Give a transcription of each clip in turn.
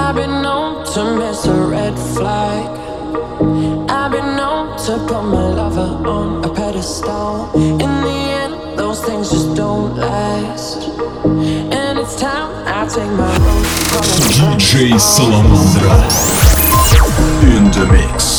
I've been known to miss a red flag. I've been known to put my lover on a pedestal. In the end, those things just don't last. And it's time I take my rose. DJ Salamandra in the mix.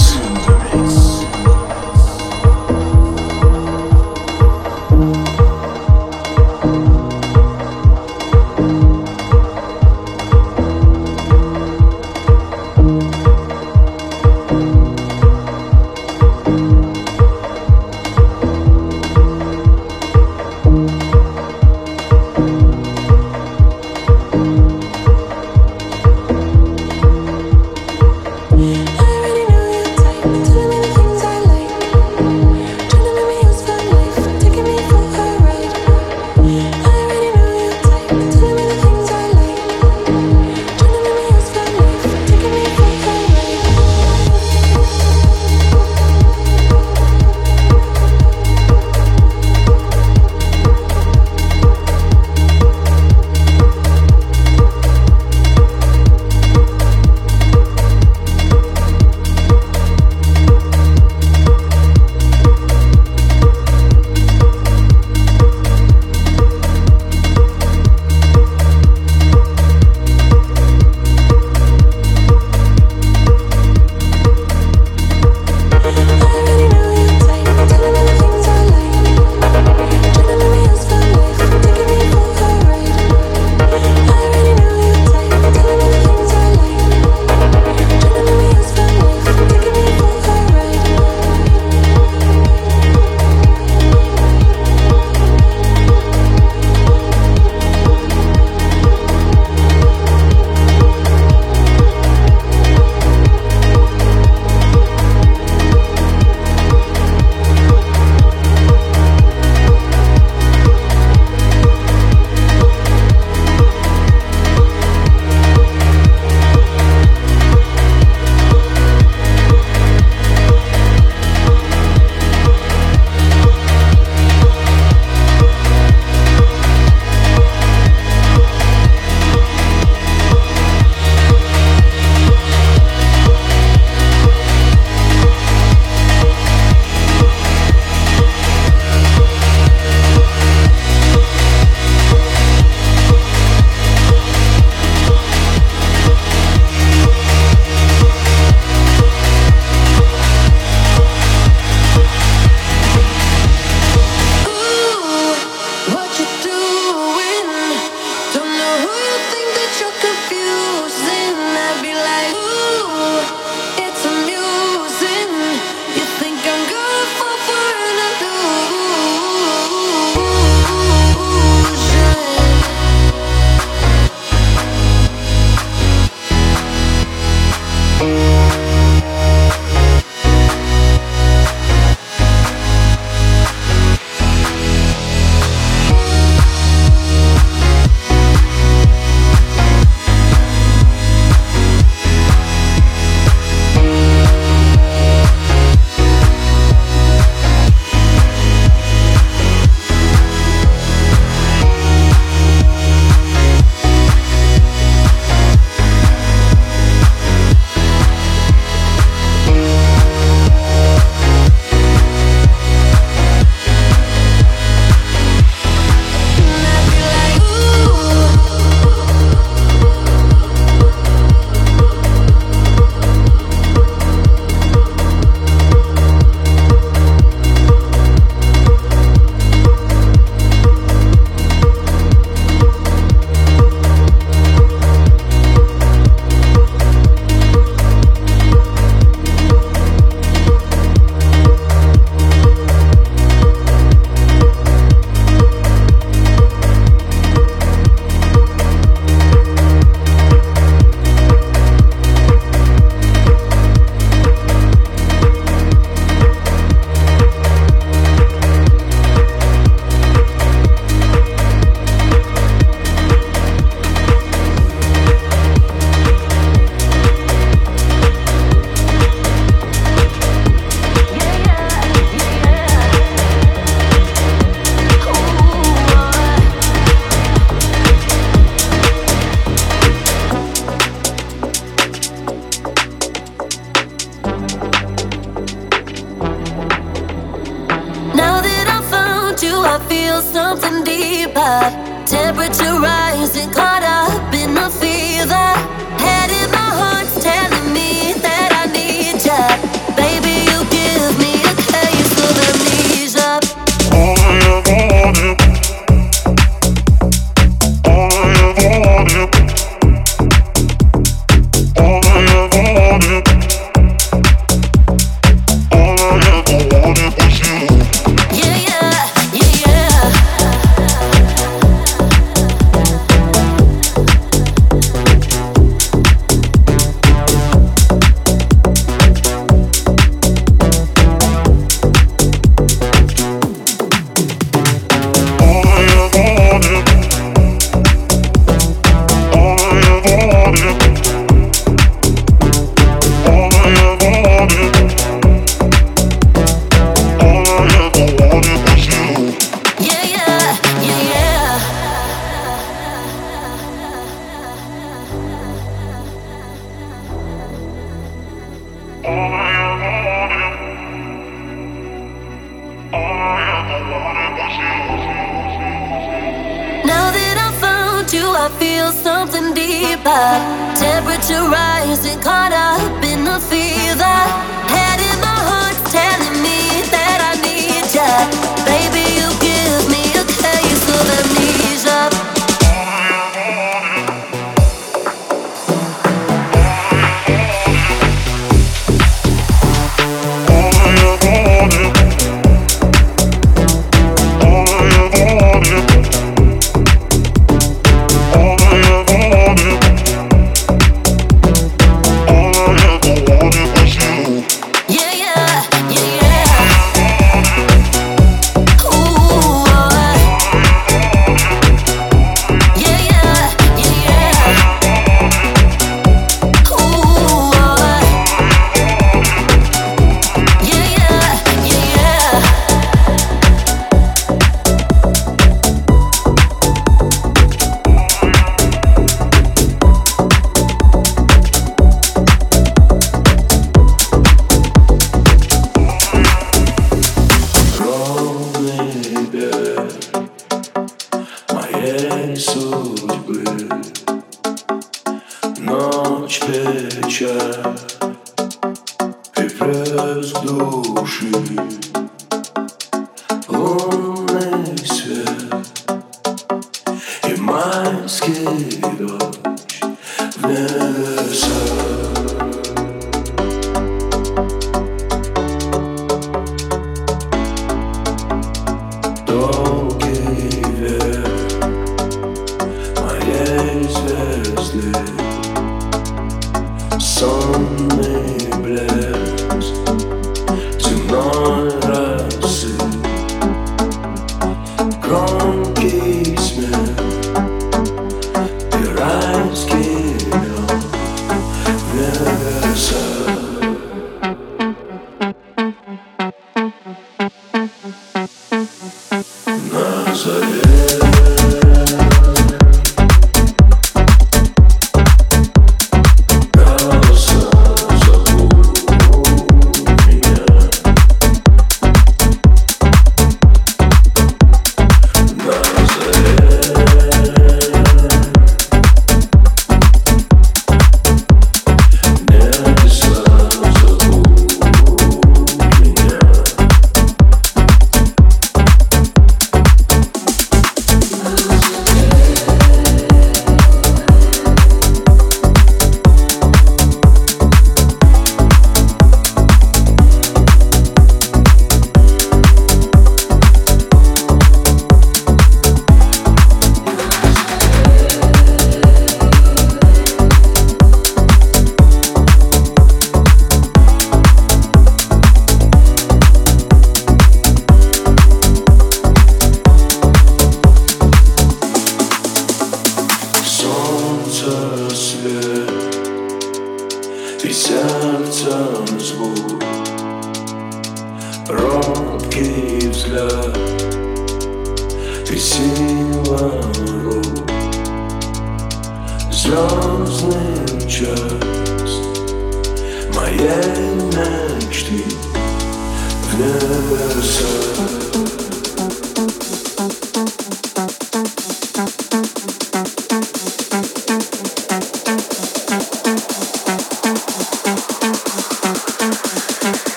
I feel something deeper. Temperature rising, caught up in the fever. Head in the heart telling me that I need ya. Baby, you give me a case of amnesia.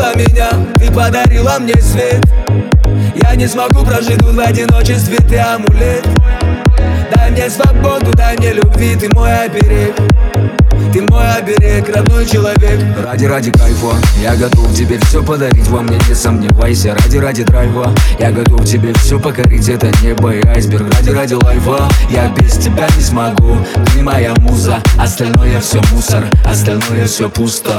разбудила меня, ты подарила мне свет. Я не смогу прожить тут в одиночестве, ты амулет. Дай мне свободу, дай мне любви, ты мой оберег. Ты мой оберег, родной человек. Ради кайфа я готов тебе все подарить, во мне не сомневайся. Ради драйва я готов тебе все покорить, это небо и айсберг. Ради лайфа я без тебя не смогу. Ты моя муза, остальное все мусор, остальное все пусто.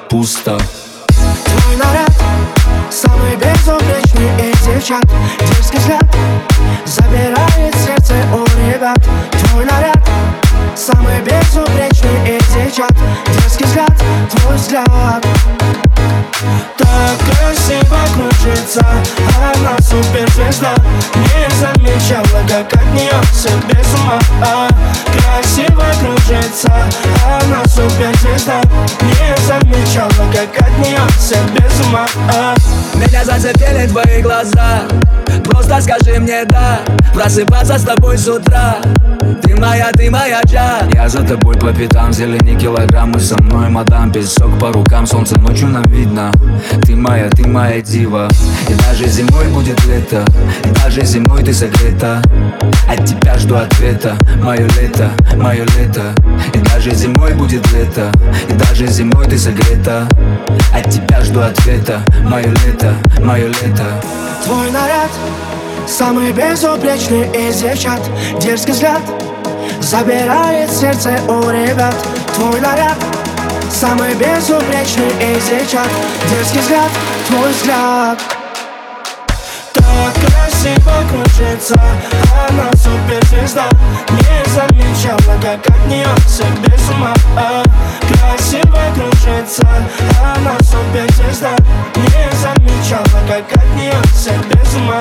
Твой наряд самый безупречный из девчат. Дерзкий взгляд забирает сердце у ребят. Твой наряд самый безупречный из девчат. Дерзкий взгляд, твой взгляд. Так красиво кружится, она суперзвезда. Не замечала, как от нее все без ума. Красиво кружится, она суперзвезда. Не замечала, как от нее все без ума. Меня зацепили твои глаза, просто скажи мне да. Просыпаться с тобой с утра. Ты моя джа. Я за тобой по пятам, зелени килограммы со мной, мадам. Песок по рукам, солнце ночью нам видно. Ты моя дива. И даже зимой будет лето, и даже зимой ты согрета. От тебя жду ответа, мое лето. И даже зимой будет лето, и даже зимой ты согрета. От тебя жду ответа, мое лето. Твой наряд самый безупречный из девчат. Дерзкий взгляд забирает сердце у ребят. Твой наряд самый безупречный из девчат. Дерзкий взгляд, твой взгляд. Так красиво кружится, она суперзвезда. Не замечала, как от нее все без ума. Красиво кружится, она суперзвезда. Не замечала, как от нее все без ума.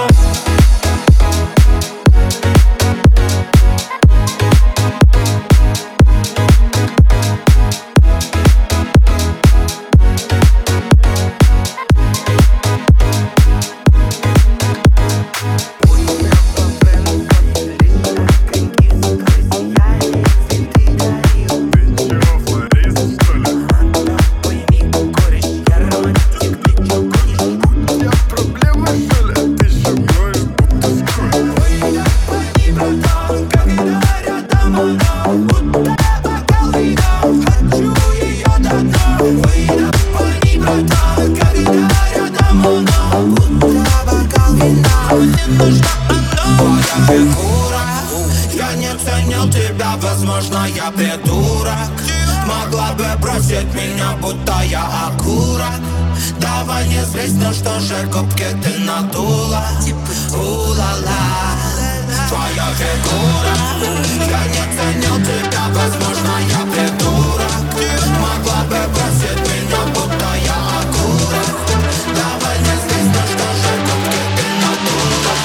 Я не ценил тебя, возможно, я придурок. Могла бы бросить меня, будто я окурок. Давай не злись, ну что же, губки ты надула. У-ла-ла, твоя фигура. Я не ценил тебя, возможно, я придурок. Могла бы бросить меня, будто я окурок. Давай не злись, ну что же, губки ты надула.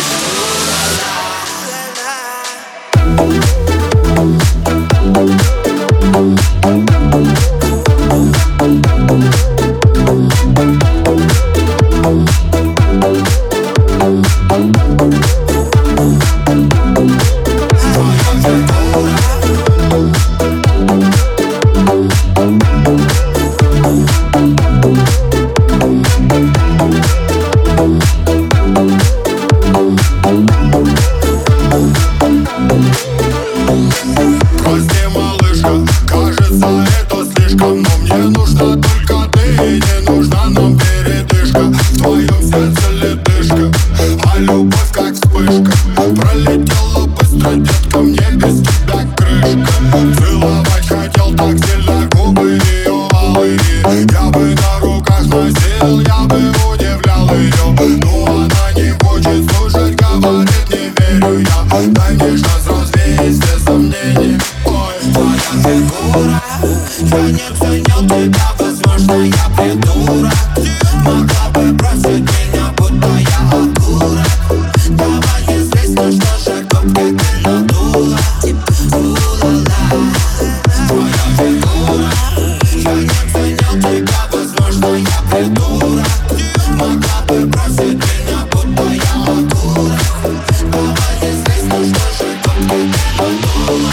Прости, малышка, кажется, это слишком. Но мне нужна только ты, и не нужна нам передышка. В твоем сердце ледышка, а любовь как вспышка. Пролетела быстро, детка, мне без тебя крышка. Целовать хотел так сильно губы ее алые. Я бы на руках носил, я бы удивлял ее. Но она не хочет слушать, говорит, не верю я. Дай мне шанс развеять все сомнения. Ой, твоя фигура. Я не ценил тебя, возможно, я придурок. Могла бы бросить меня, будто я окурок. Давай не злись, ну что же, губки ты надула. У-ла-ла, твоя фигура. Я не ценил тебя, возможно, я придурок. Могла бы бросить меня, будто я окурок. Давай не злись, ну что же, губки ты надула.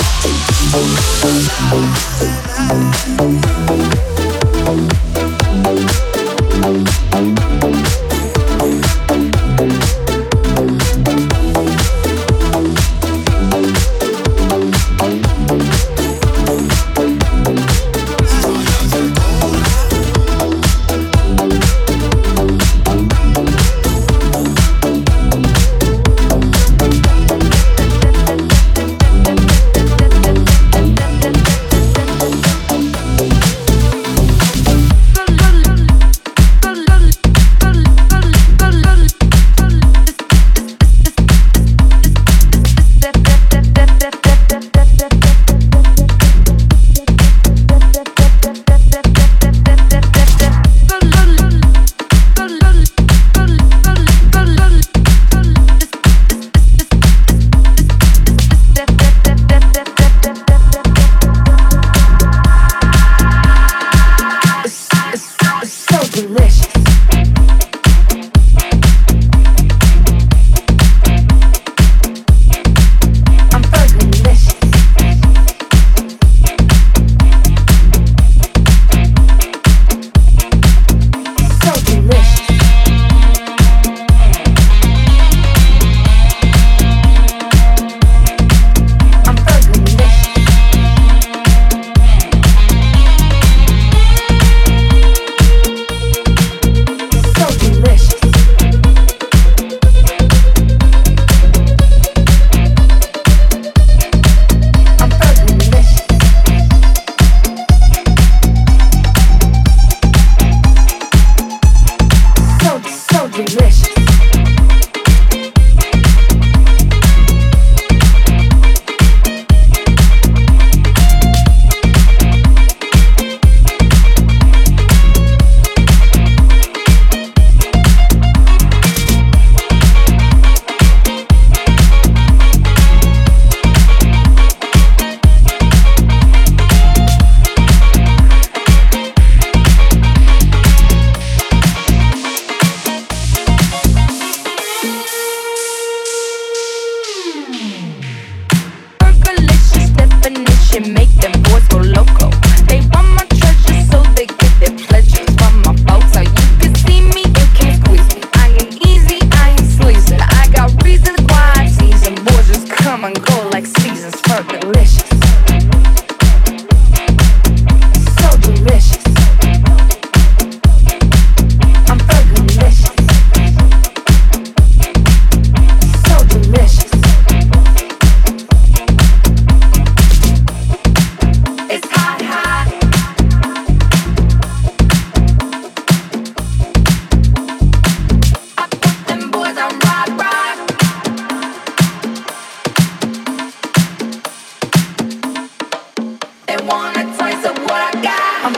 У-ла-ла. want a taste of what I got.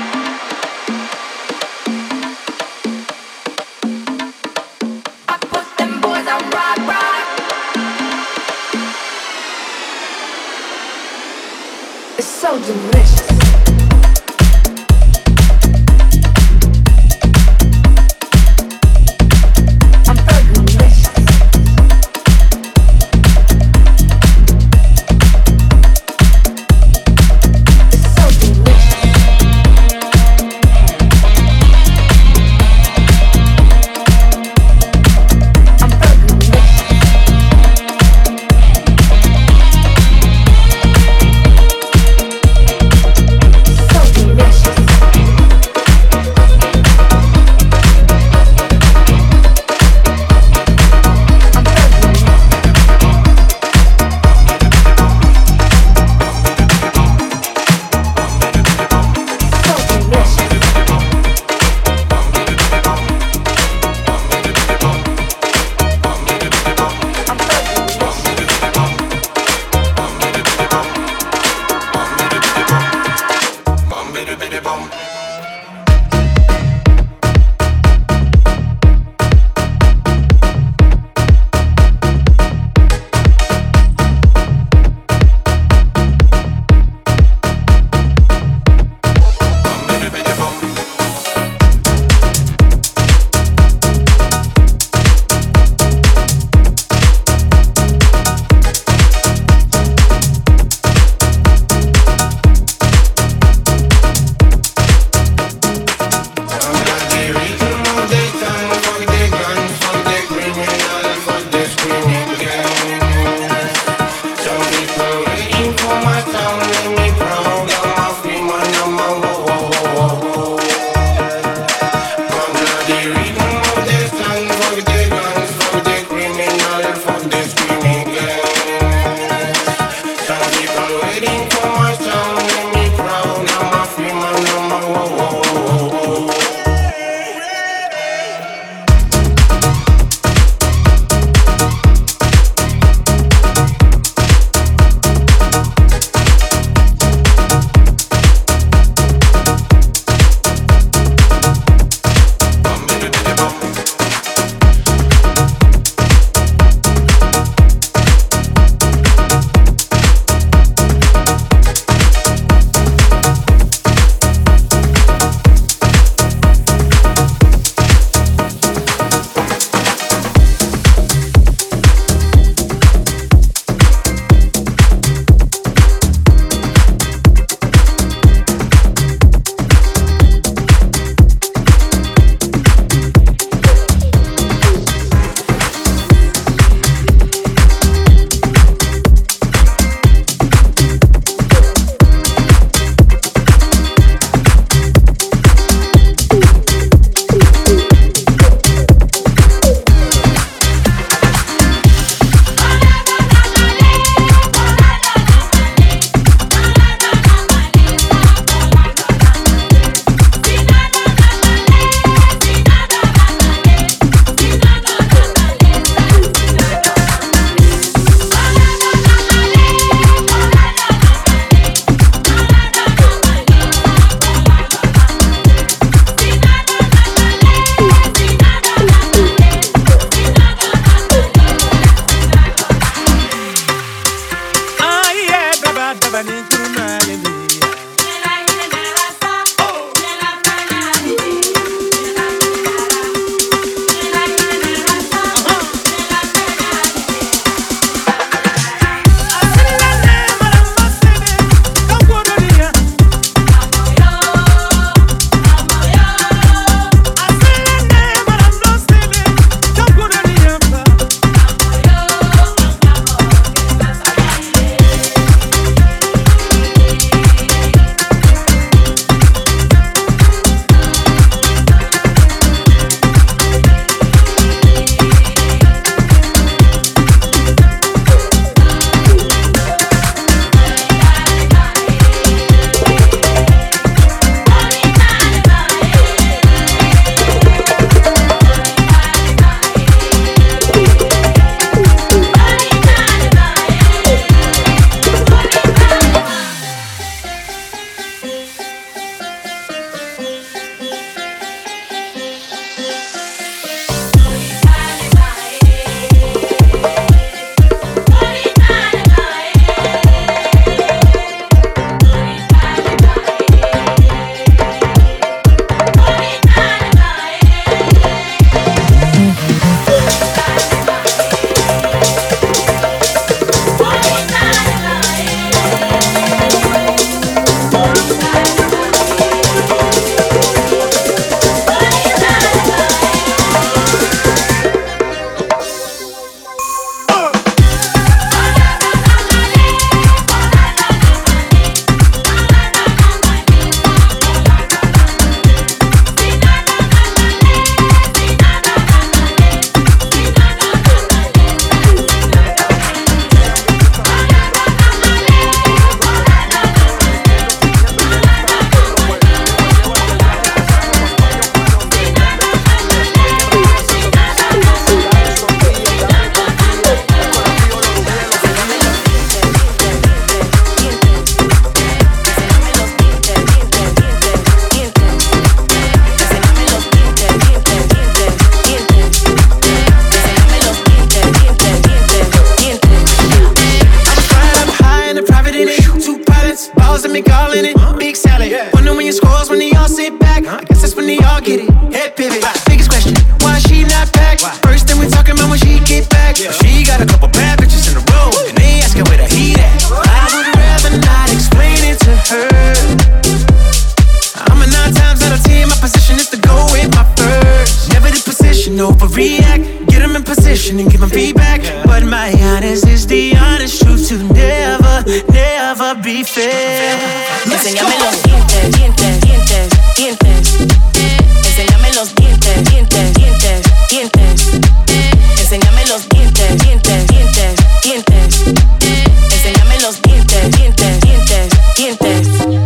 I put them boys on rock, rock. It's so delicious. salads, balls that me calling it big salad. Wonder when you scores when they all sit back. I guess that's when they all get it. Head pivot. Biggest question, why she not packed? First thing we talking about when she get back. She got a couple bad bitches in a row, and they asking where the heat at. I would rather not explain it to her. I'm a 9 times out of 10, my position is to go with my first. Never the position, overreact. Get them in position and give them feedback. But my honest is the honest truth to never, never be fair. Enséñame los dientes, dientes, dientes, dientes. Enséñame los dientes, dientes, dientes, dientes. Enséñame los dientes, dientes, dientes, dientes. Enséñame los dientes, dientes, dientes, dientes.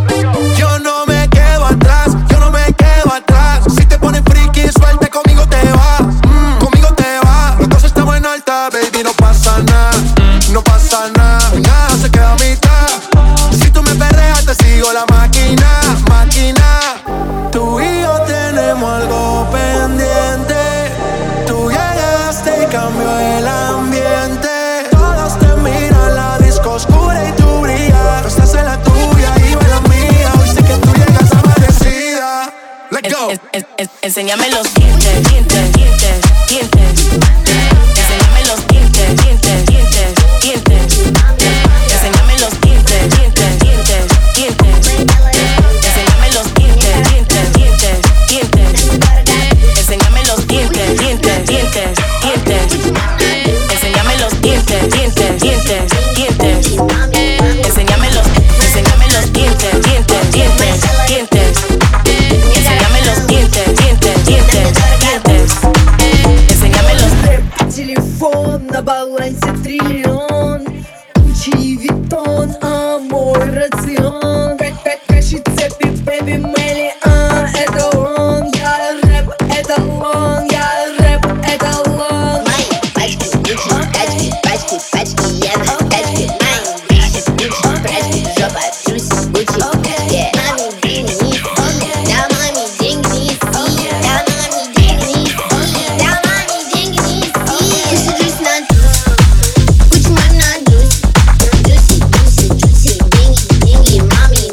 Yo no me quedo atrás, yo no me quedo atrás. Si te pones friki, suelta, conmigo te va, conmigo te va. Los dos estamos en alta, baby, no pasa nada, no pasa nada, nada se queda a mitad. Si tú me perreas, te sigo la máquina, máquina. Tú y yo tenemos algo pendiente. Tú llegaste y cambió el ambiente. Todos te miran, la disco oscura y tú brillas. Tú estás en la tuya y yo en la mía. Hoy sé que tú llegas amanecida. Let's go. Enséñame los dientes, dientes, dientes, dientes. Enséñame los dientes, dientes, dientes, dientes. Enséñame los dientes, dientes, dientes, dientes. Enséñame los dientes, dientes, dientes, dientes. Enséñame los dientes, dientes, dientes, dientes. Enséñame los dientes, dientes, dientes, dientes. Enséñame los dientes, dientes, dientes, dientes. Enséñame los dientes, dientes, dientes, dientes. Enséñame los. Телефон на балансе триллион. Гуччи, Виттон, а мой рацион. Каши, цепи, бэби, миллион. Это он, я рэп, это он, я рэп, это он. Мои пачки, Гуччи, тачки, пачки, пачки, евро, тачки. Мои вещи, Гуччи, прачки, жопа, Джуси, Гуччи. Маме деньги не фи, да маме деньги не фи, да маме деньги не фи, да маме деньги не фи. Я сажусь на джус, Гуччи маме на джус, Джуси, Джуси, Джуси, деньги, деньги, маме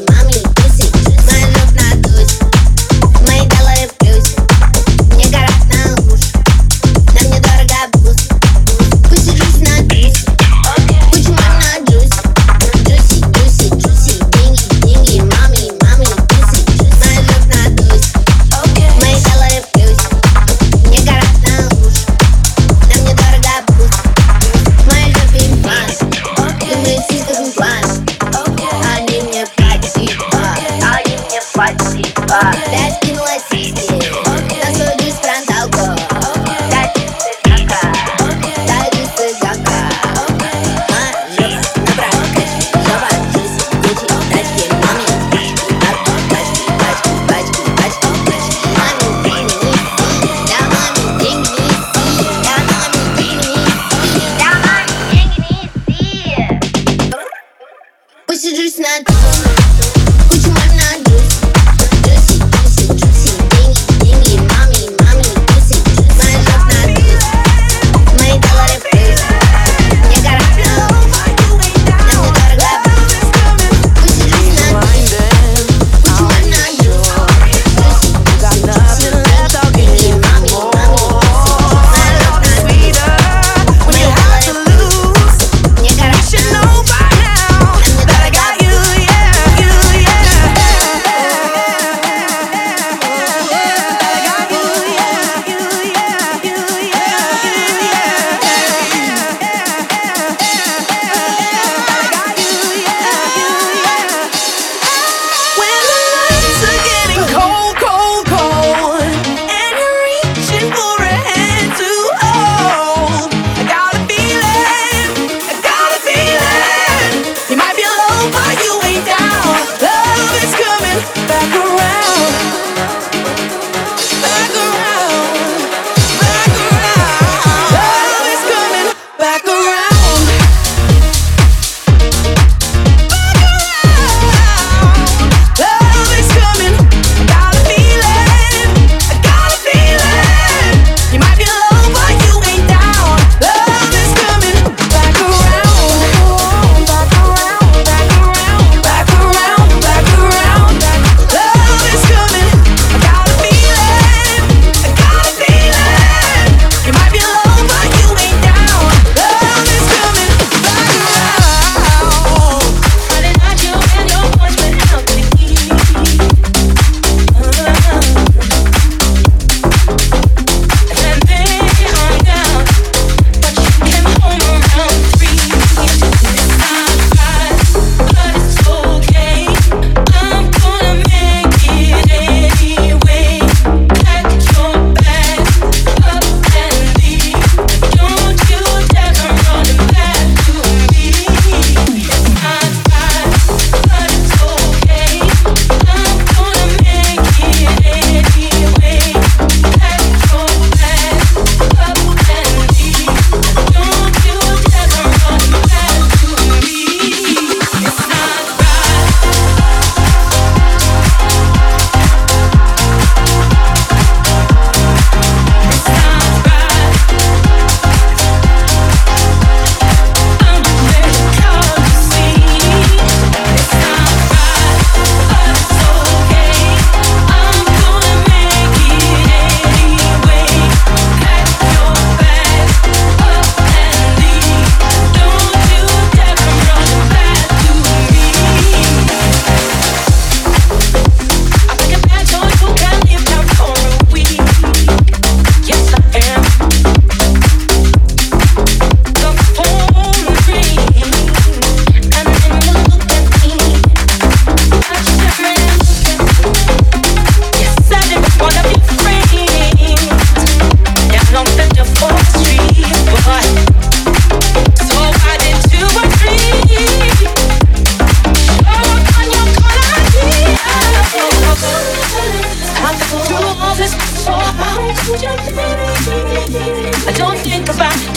I don't think about it.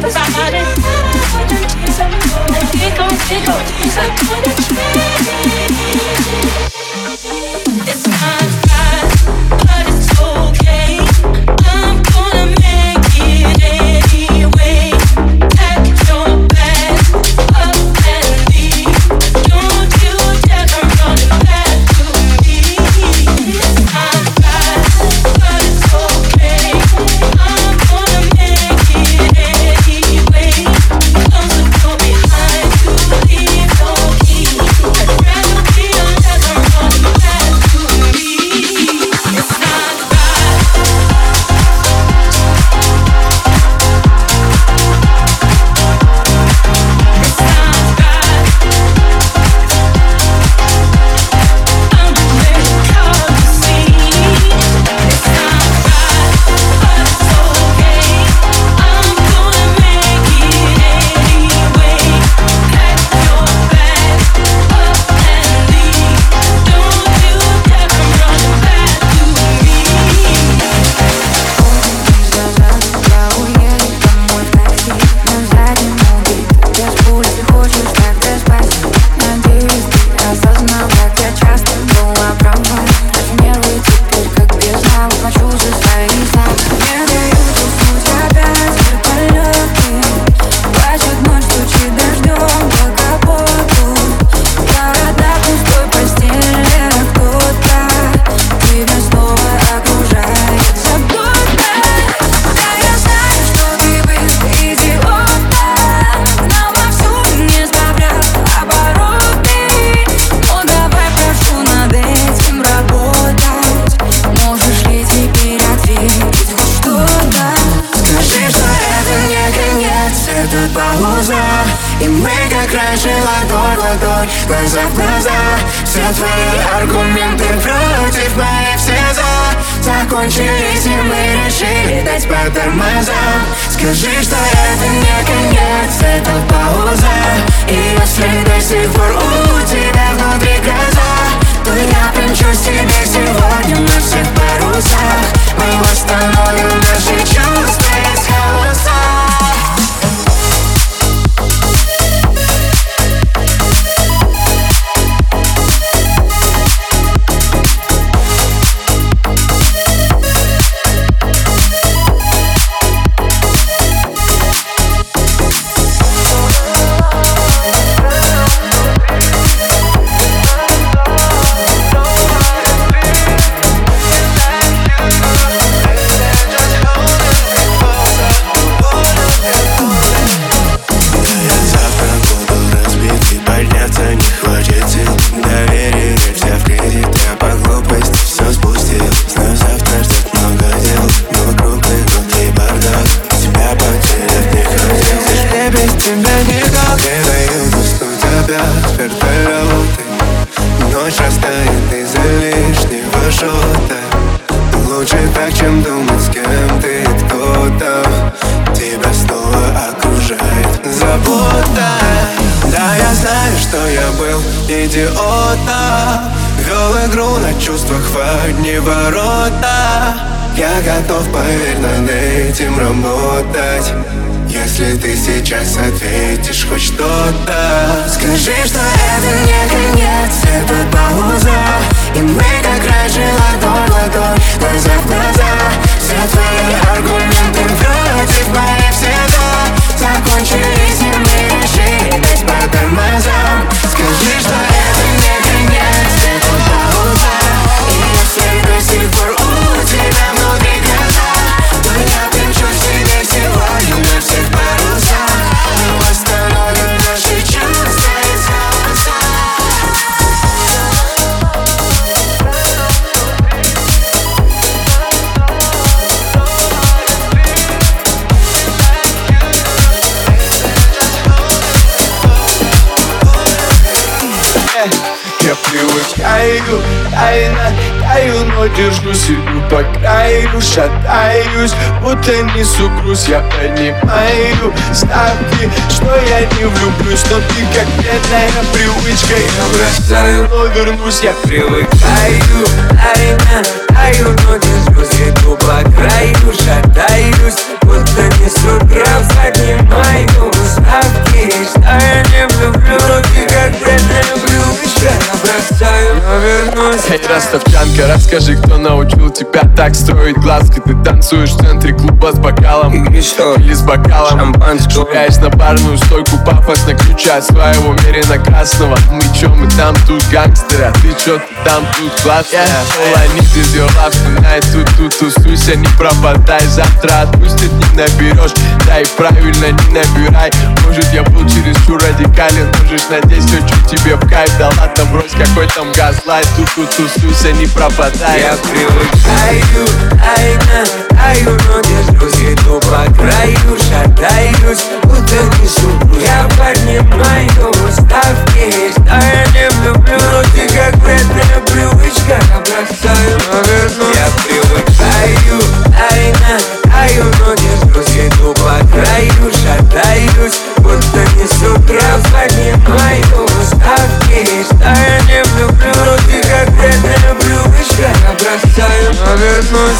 I think on things I wanna change. It's not right, but it's okay. I'm gonna make it anyway. Pack your bags up and leave. Don't you dare come running back to me. It's not right, but it's okay. I'm gonna make it anyway. Close the door behind you, leave your key. I'd rather be alive than running back to me. It's not right. It's not right. I'm ready to come to see. It's not right, but it's okay. I'm gonna make it anyway. Pack your bags up and leave. Don't you dare come running back to me. Я уеду домой в такси, на заднем убит. Без пульса хочешь тогда спасти. Надеюсь, ты осознал, как я часто была права. От нервы теперь как без знал, хочу за свои слова. Не дают уснуть опять вертолеты. Плачет ночь, стучит дождем по капоту. Я одна в пустой постели, а кто-то тебя снова окружает забота. Да я знаю, что ты был идиотом, но вовсю не справлял обороты. Но давай, прошу, над этим работать. Можешь ли теперь ответить хоть что-то? Скажи, что это не конец, это пауза. И мы, как раньше, ладонь в ладонь, глаза в глаза. Все твои аргументы против моих все за. Закончились, и мы решили дать по тормозам. Скажи, что это не конец, это пауза. И если до сих пор у тебя внутри гроза, то я примчусь тебе сегодня на всех парусах. Мы восстановим наши чувства из хаоса. Ночь растает из-за лишнего шота. Лучше так, чем думать, с кем ты, кто-то тебя снова окружает забота. Да, я знаю, что я был идиотом, вел игру на чувствах в одни ворота. Я готов, поверь, над этим работать. Если ты сейчас ответишь хоть что-то. Скажи, что это не конец, это пауза. И мы, как раньше, ладонь в ладонь, глаза в глаза. Все твои аргументы против моих все за. Закончились, и мы решили дать по тормозам. Скажи, что это не конец, это пауза. И если до сих пор у тебя внутри гроза, то я примчусь тебе сегодня на всех парусах. Мы восстановим наши чувства из хаоса. Я привыкаю, таю, но держусь, иду по краю, шатаюсь, будто несу груз. Я понимаю ставки, что я не влюблюсь, но ты как бедная привычка. Я бросаю, но вернусь, я привыкаю, тайна, таю, но держусь, иду по краю, шатаюсь, будто несу граф, поднимаю ставки. Что я не люблю, руки как бредная привычка. Бросаю, но вернусь. Эй, ростовчанка, расскажи, кто научил тебя так строить глазки? Ты танцуешь в центре клуба с бокалом Или что? Или с бокалом шампанского. Швыряешь на барную стойку пафосно ключа своего мерина красного. Мы чё, мы там тут гангстеры, а ты чё, ты там тут классная. All I need is your love tonight. Тут тусуйся, не пропадай. Завтра отпустит, не наберешь. Да и правильно, не набирай. Может, я был чересчур радикален. Можешь надеть все, что тебе в кайф. Да ладно, брось, какой там газлайт. Тут тусуйся, не пропадай. Я привыкаю, таю, но держусь, иду по краю, шатаюсь, будто несу. Я поднимаю ставки. Что я не люблю, руки как вредная привычка. Бросаю, но вернусь. Я привыкаю, таю, но держусь, иду по краю, шатаюсь, будто несу граф, поднимаю ставки. Что я не люблю, руки как вредная привычка. Бросаю, но вернусь.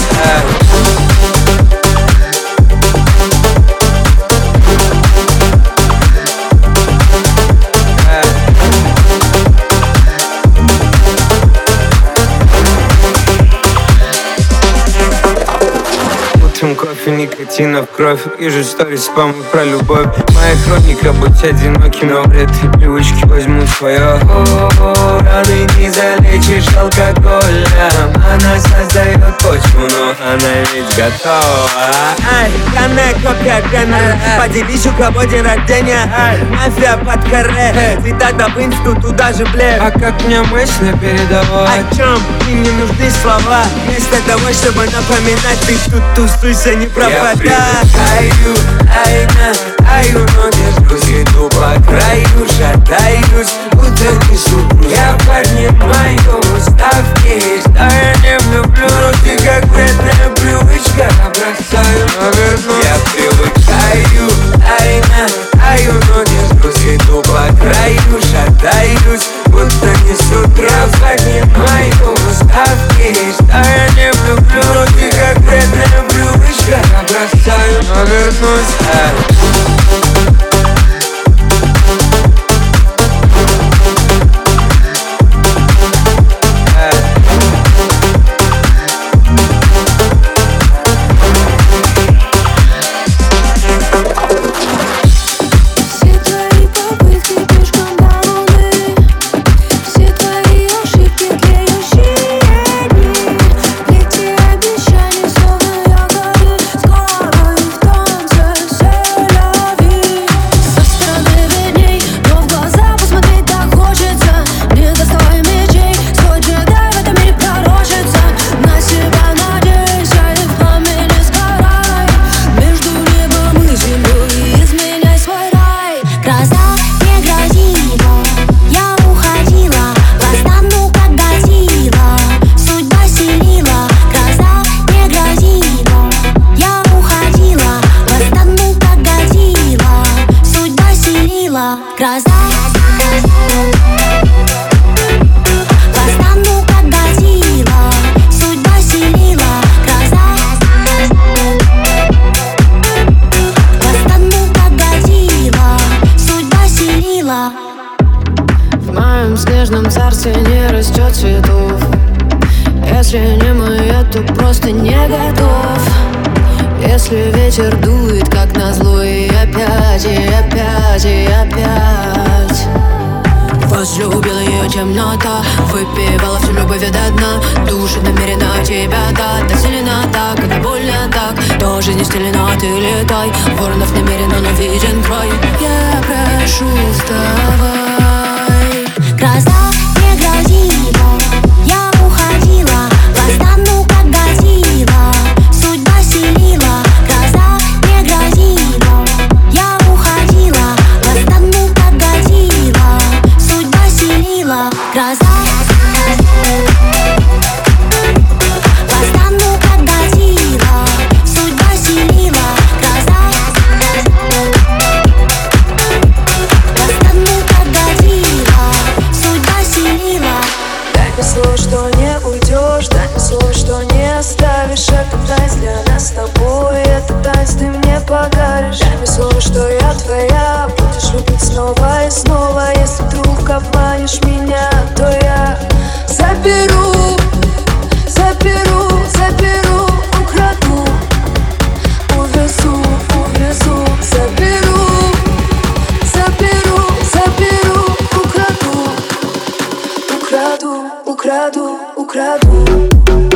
Кофе, никотина в кровь. Вижу сторис, спам про любовь. Моя хроника, будь одиноким, но вред и привычки возьмут свое. Раны не залечишь алкоголем. Она создает почву, но она ведь готова. Канэ, кофе, канэ. Поделись, у кого день рождения. Мафия под каре. Цитата в инсту, туда же блеф. А как мне мысли передавать? О чем? Им не нужны слова. Вместо того, чтобы напоминать, ты тут тусуйся, не пропадай. Я привыкаю, таю, но держусь, иду по краю, шатаюсь, будто несу. Я поднимаю ставки. Что я не люблю, руки как вредная привычка. Бросаю, но вернусь. Я привыкаю, таю, но держусь, иду по краю, шатаюсь, будто несу граф, поднимаю ставки. Что я не люблю, руки как вредная привычка. Бросаю, но вернусь. Если не мы, я то просто не готов. Если ветер дует, как назло, и опять, и опять, и опять. Возлюбила ее темнота, выпивала всю любовь до дна. Душит намеренно тебя, так сильно так, это больно так. То жизнь стелена, ты летай. Воронов намеренно, но виден край. Я прошу, вставай. Гроза не грозила, я уходила, восстану как Годзилла, судьба селила. Гроза не грозила, я уходила, восстану как Годзилла, судьба селила. Гроза восстану как Годзилла, судьба селила. Гроза восстану как Годзилла, судьба селила. Дай мне слово, что не уйдешь, дай мне слово, что не оставишь. Это танец для нас с тобой. Это танец, ты мне подаришь. Дай мне слово, что я твоя. Будешь любить снова и снова. Если вдруг обманешь меня, то я заберу, заберу, заберу, украду, увезу, увезу, заберу, заберу, заберу, украду, украду, украду, украду.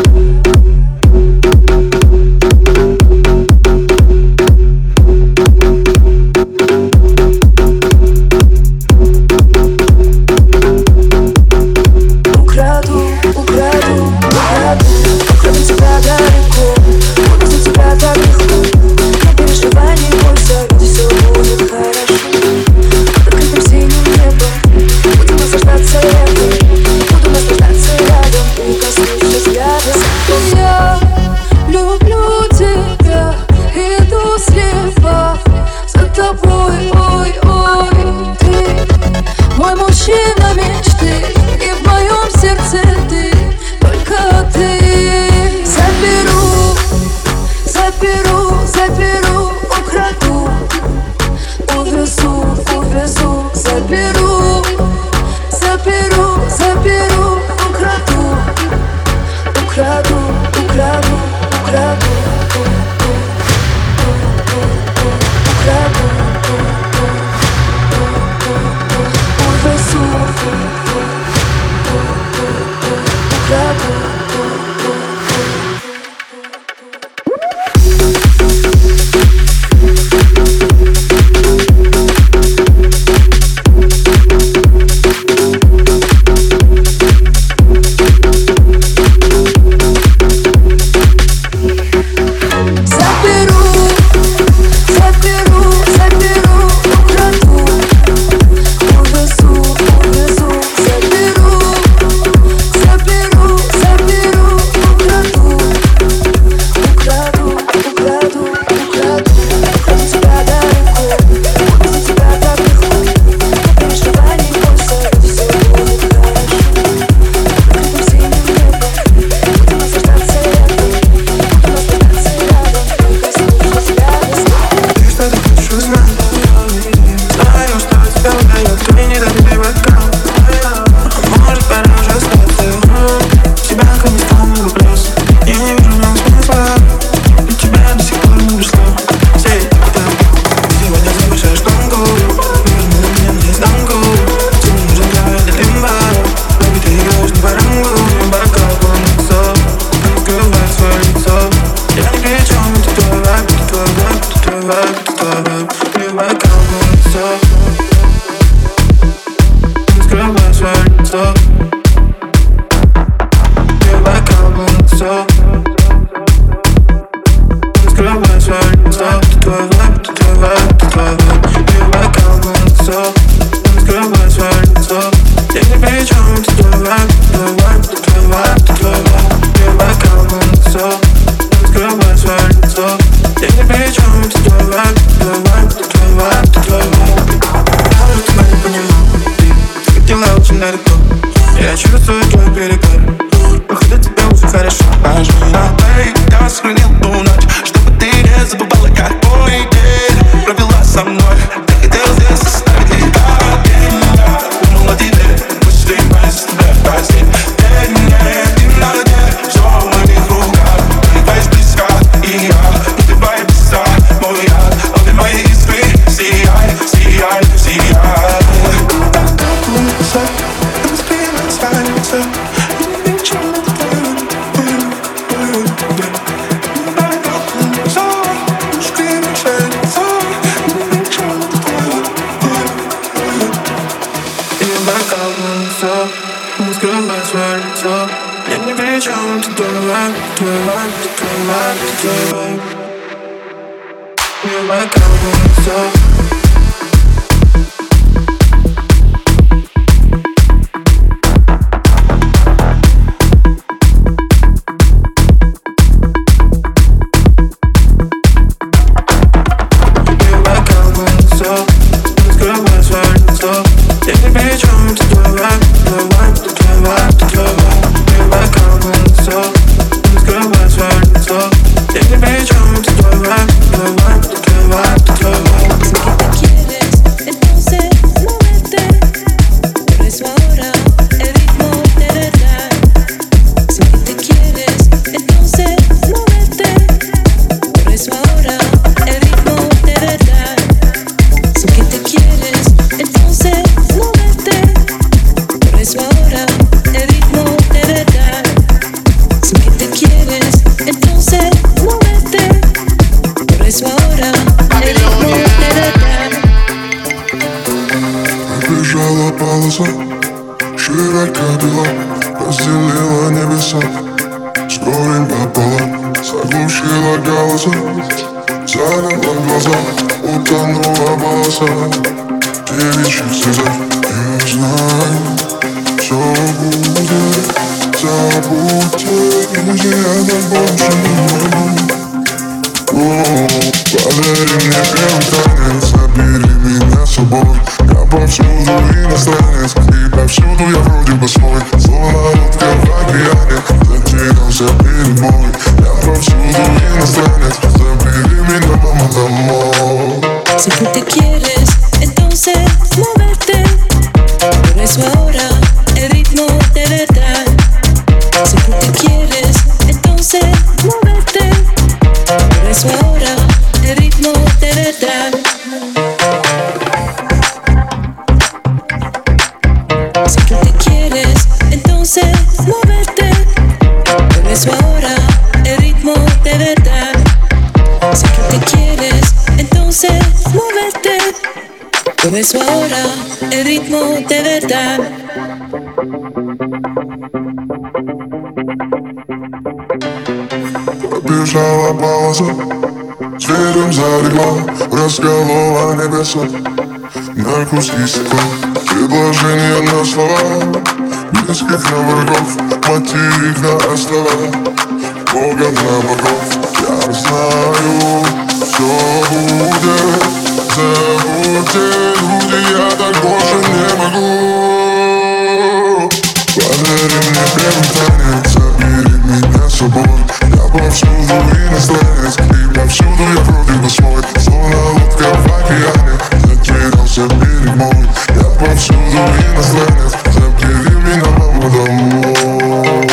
Я чувствую твой перегар. Походу тебе уже хорошо. Нажми на play, я сохранил ту ночь, чтобы ты не забывала, какой день провела со мной. Ты хотел здесь оставить день. Думал о тебе, пусть мы с тобой в постель. Ты в надо, все в моих руках. Ты твоя близко, и я убиваю писа, мой яд. Обе мои искры, сияй, сияй, сияй. Я не причем, ты твой вайб, твой вайб, твой вайб, твой вайб. Я бокал, я не причем, ты твой вайб, твой вайб, твой вайб. Я бокал, забудьте, люди, я так больше не могу. Подари мне первый танец, забери меня с собой. Я повсюду иностранец, и повсюду я вроде бы свой. Словно лодка в океане, затерялся перед мной. Я повсюду иностранец, забери меня, мама, домой. Si tú te quieres, entonces moverte. Por eso ahora el ritmo de verdad. Si tú te quieres, entonces moverte. Por eso ahora el ritmo de verdad. Si tú te quieres, entonces moverte. Por eso ahora el ritmo de verdad. Si tú te quieres, entonces moverte. Por eso ahora el ritmo de verdad. Побежала пауза, зверем залегла, расколола небеса на куски стекла. Предложение на слова, близких на врагов, материк на острова, Бога на богов. Я знаю, все будет, забудьте, люди, я так больше не могу. Подари мне первый танец, забери меня с собой. Я повсюду иностранец, и повсюду я вроде бы свой. Словно лодка в океане, затерялся берег мой. Я повсюду иностранец, забери меня, мама, домой.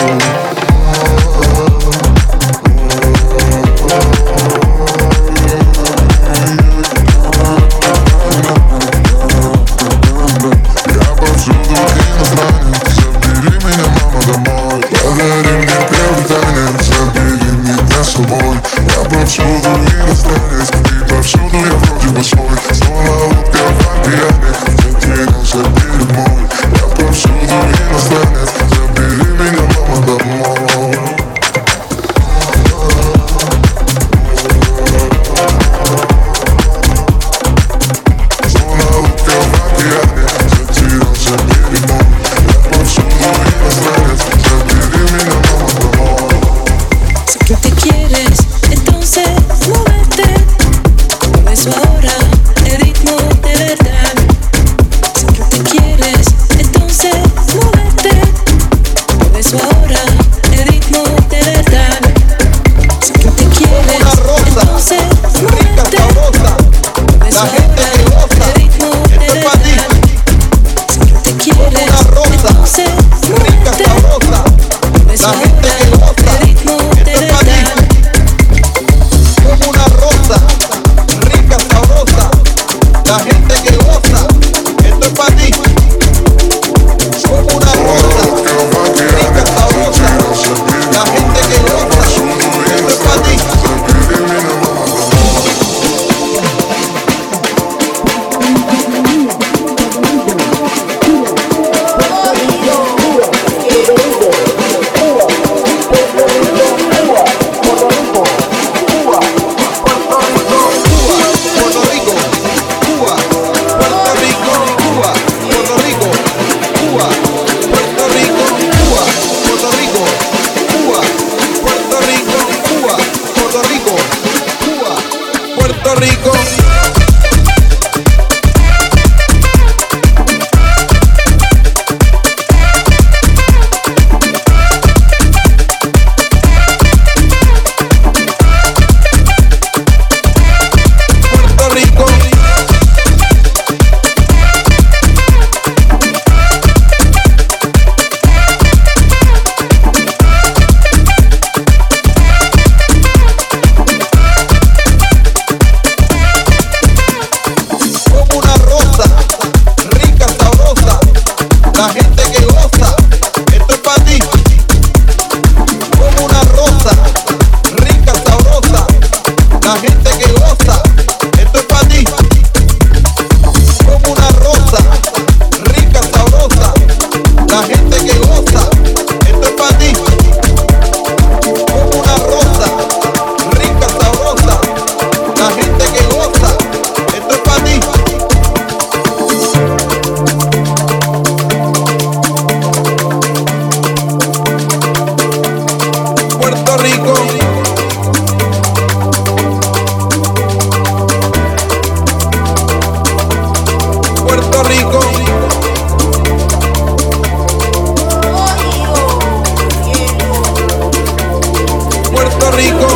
Я повсюду иностранец, забери меня, мама, домой. Подари мне первый танец, забери меня с собой. Я повсюду иностранец, и повсюду я вроде бы свой. Словно лодка в океане, затерялся берег мой. Я повсюду иностранец, забери Rico. Puerto Rico. Puerto Rico.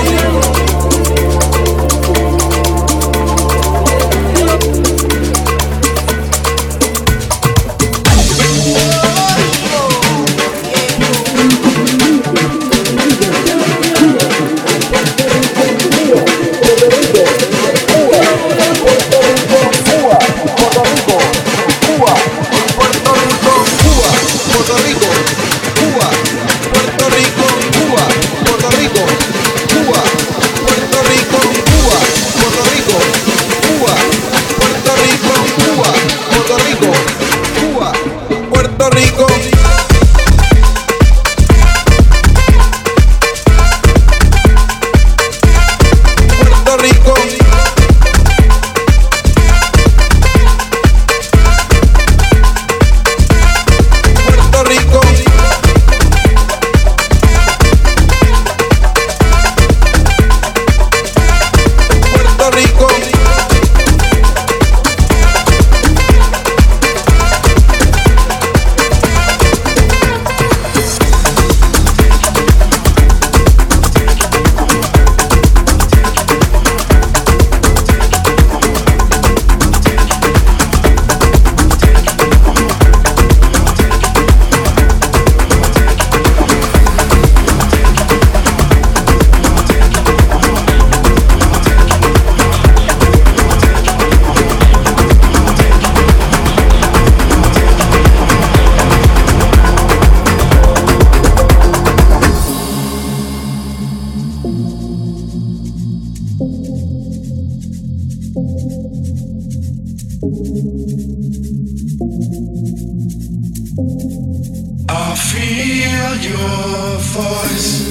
I feel your voice.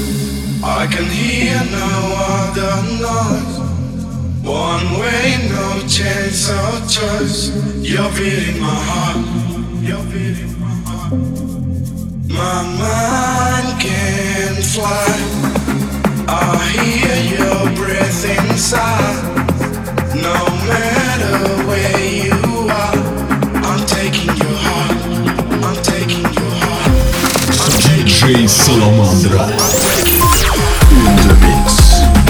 I can hear no other noise. One way, no chance or choice. You're beating my heart. You're beating my heart. My mind can fly. I hear your breath inside. No matter where you are, I'm taking your heart. I'm taking your heart. DJ Salamandra in the mix.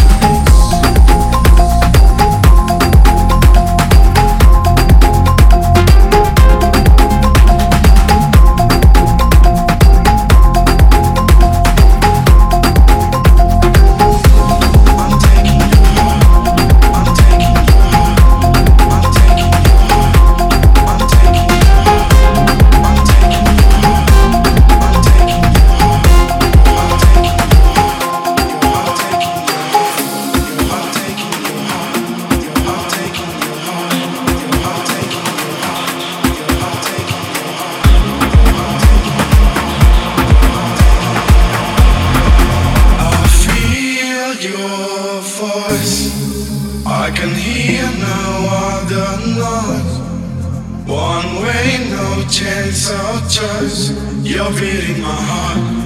I can hear no other noise. One way, no chance or choice. You're beating my heart.